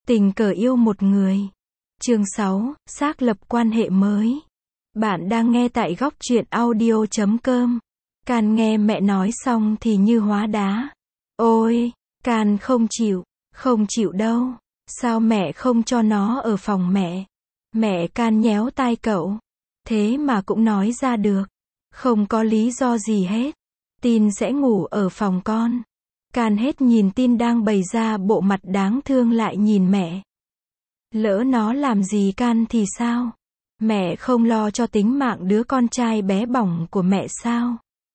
Tình cờ yêu một người. Chương 6, xác lập quan hệ mới. Bạn đang nghe tại góc truyện audio.com. Can nghe mẹ nói xong thì như hóa đá. Ôi, Can không chịu đâu. Sao mẹ không cho nó ở phòng mẹ? Mẹ Can nhéo tai cậu. Thế mà cũng nói ra được. Không có lý do gì hết. Tin sẽ ngủ ở phòng con. Can hết nhìn Tin đang bày ra bộ mặt đáng thương lại nhìn mẹ. Lỡ nó làm gì Can thì sao? Mẹ không lo cho tính mạng đứa con trai bé bỏng của mẹ sao?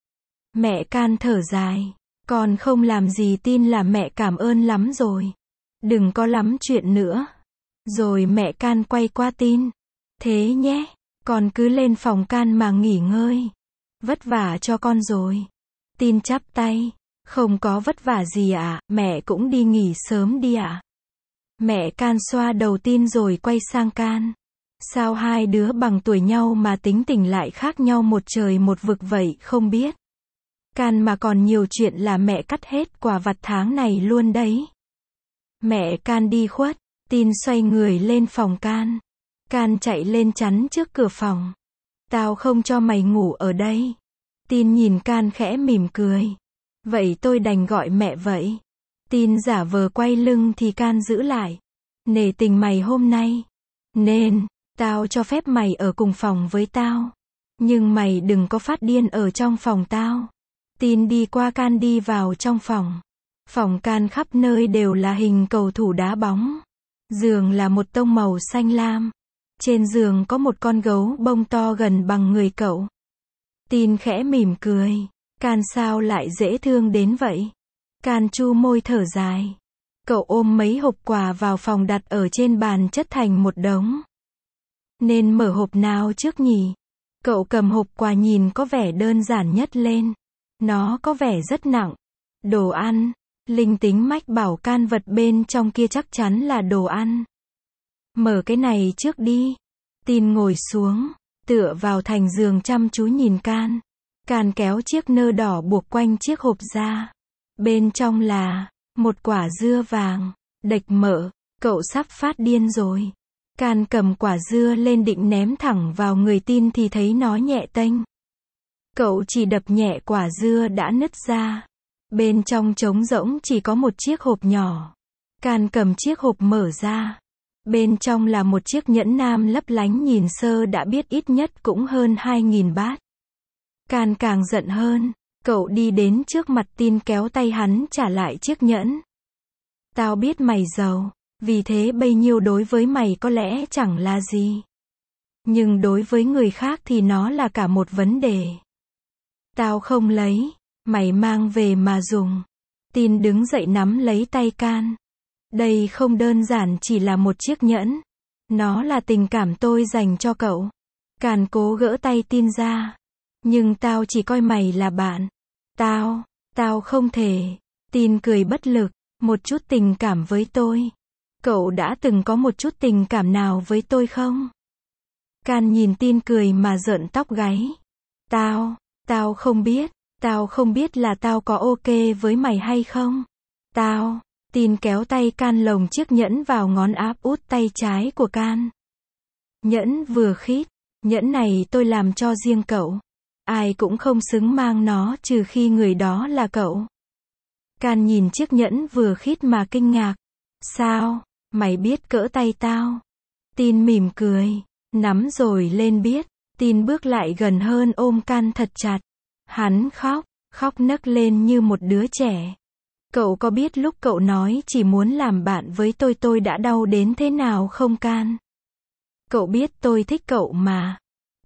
Mẹ Can thở dài. Con không làm gì Tin là mẹ cảm ơn lắm rồi. Đừng có lắm chuyện nữa. Rồi mẹ Can quay qua Tin. Thế nhé, con cứ lên phòng Can mà nghỉ ngơi. Vất vả cho con rồi. Tin chắp tay. Không có vất vả gì ạ, mẹ cũng đi nghỉ sớm đi ạ. Mẹ Can xoa đầu Tin rồi quay sang Can. Sao hai đứa bằng tuổi nhau mà tính tình lại khác nhau một trời một vực vậy không biết. Can mà còn nhiều chuyện là mẹ cắt hết quà vặt tháng này luôn đấy. Mẹ Can đi khuất, Tin xoay người lên phòng Can. Can chạy lên chắn trước cửa phòng. Tao không cho mày ngủ ở đây. Tin nhìn Can khẽ mỉm cười. Vậy tôi đành gọi mẹ vậy. Tin giả vờ quay lưng thì Can giữ lại. Nể tình mày hôm nay. Nên, tao cho phép mày ở cùng phòng với tao. Nhưng mày đừng có phát điên ở trong phòng tao. Tin đi qua Can đi vào trong phòng. Phòng Can khắp nơi đều là hình cầu thủ đá bóng. Giường là một tông màu xanh lam. Trên giường có một con gấu bông to gần bằng người cậu. Tin khẽ mỉm cười. Can sao lại dễ thương đến vậy? Can chu môi thở dài. Cậu ôm mấy hộp quà vào phòng đặt ở trên bàn chất thành một đống. Nên mở hộp nào trước nhỉ? Cậu cầm hộp quà nhìn có vẻ đơn giản nhất lên. Nó có vẻ rất nặng. Đồ ăn. Linh tính mách bảo Can vật bên trong kia chắc chắn là đồ ăn. Mở cái này trước đi. Tin ngồi xuống, tựa vào thành giường chăm chú nhìn Can. Can kéo chiếc nơ đỏ buộc quanh chiếc hộp ra. Bên trong là một quả dưa vàng, đệch mỡ. Cậu sắp phát điên rồi. Can cầm quả dưa lên định ném thẳng vào người Tin thì thấy nó nhẹ tênh. Cậu chỉ đập nhẹ quả dưa đã nứt ra. Bên trong trống rỗng chỉ có một chiếc hộp nhỏ. Can cầm chiếc hộp mở ra. Bên trong là một chiếc nhẫn nam lấp lánh nhìn sơ đã biết ít nhất cũng hơn 2.000 bát. Can càng giận hơn. Cậu đi đến trước mặt Tin kéo tay hắn trả lại chiếc nhẫn. Tao biết mày giàu. Vì thế bấy nhiêu đối với mày có lẽ chẳng là gì. Nhưng đối với người khác thì nó là cả một vấn đề. Tao không lấy. Mày mang về mà dùng. Tin đứng dậy nắm lấy tay Can. Đây không đơn giản chỉ là một chiếc nhẫn. Nó là tình cảm tôi dành cho cậu. Can cố gỡ tay Tin ra. Nhưng tao chỉ coi mày là bạn. Tao không thể. Tin cười bất lực. Một chút tình cảm với tôi. Cậu đã từng có một chút tình cảm nào với tôi không? Can nhìn Tin cười mà rợn tóc gáy. Tao không biết. Tao không biết là tao có ok với mày hay không? Tin kéo tay Can lồng chiếc nhẫn vào ngón áp út tay trái của Can. Nhẫn vừa khít. Nhẫn này tôi làm cho riêng cậu. Ai cũng không xứng mang nó trừ khi người đó là cậu. Can nhìn chiếc nhẫn vừa khít mà kinh ngạc. Sao? Mày biết cỡ tay tao? Tin mỉm cười. Nắm rồi lên biết. Tin bước lại gần hơn ôm Can thật chặt. Hắn khóc nấc lên như một đứa trẻ. Cậu có biết lúc cậu nói chỉ muốn làm bạn với tôi đã đau đến thế nào không Can? Cậu biết tôi thích cậu mà.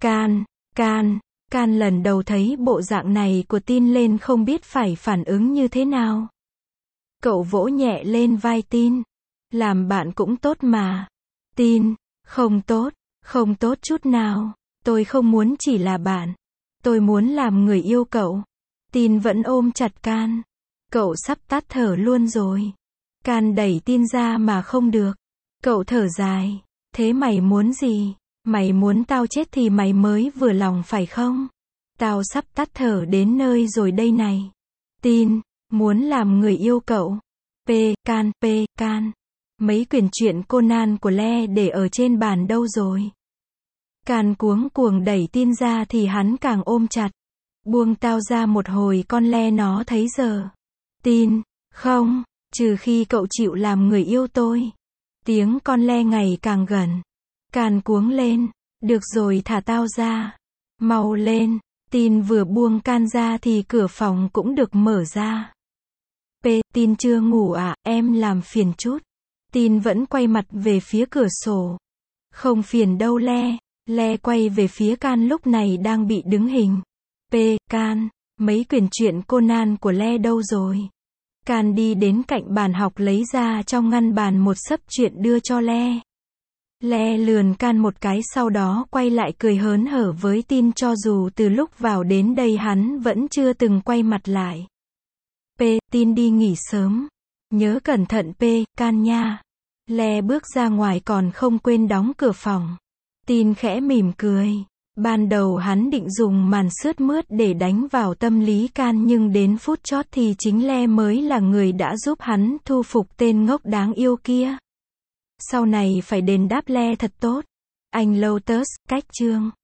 Can lần đầu thấy bộ dạng này của Tin lên không biết phải phản ứng như thế nào. Cậu vỗ nhẹ lên vai Tin. Làm bạn cũng tốt mà. Tin, không tốt chút nào. Tôi không muốn chỉ là bạn. Tôi muốn làm người yêu cậu. Tin vẫn ôm chặt Can. Cậu sắp tắt thở luôn rồi. Can đẩy Tin ra mà không được. Cậu thở dài. Thế mày muốn gì? Mày muốn tao chết thì mày mới vừa lòng phải không? Tao sắp tắt thở đến nơi rồi đây này. Tin, muốn làm người yêu cậu. Can. Mấy quyển truyện Conan của Le để ở trên bàn đâu rồi? Can cuống cuồng đẩy tin ra thì hắn càng ôm chặt. Buông tao ra một hồi con Le nó thấy giờ. Tin, không, trừ khi cậu chịu làm người yêu tôi. Tiếng con Le ngày càng gần. Can cuống lên. Được rồi thả tao ra. Mau lên. Tin vừa buông Can ra thì cửa phòng cũng được mở ra. Tin chưa ngủ à, em làm phiền chút. Tin vẫn quay mặt về phía cửa sổ. Không phiền đâu Le. Le quay về phía Can lúc này đang bị đứng hình. Can, mấy quyển truyện Conan của Le đâu rồi? Can đi đến cạnh bàn học lấy ra trong ngăn bàn một xấp truyện đưa cho Le. Le lườn Can một cái sau đó quay lại cười hớn hở với Tin cho dù từ lúc vào đến đây hắn vẫn chưa từng quay mặt lại. Tin đi nghỉ sớm. Nhớ cẩn thận Can nha. Le bước ra ngoài còn không quên đóng cửa phòng. Tin khẽ mỉm cười. Ban đầu hắn định dùng màn sướt mướt để đánh vào tâm lý Can nhưng đến phút chót thì chính Le mới là người đã giúp hắn thu phục tên ngốc đáng yêu kia. Sau này phải đền đáp Le thật tốt. Anh Lotus, cách chương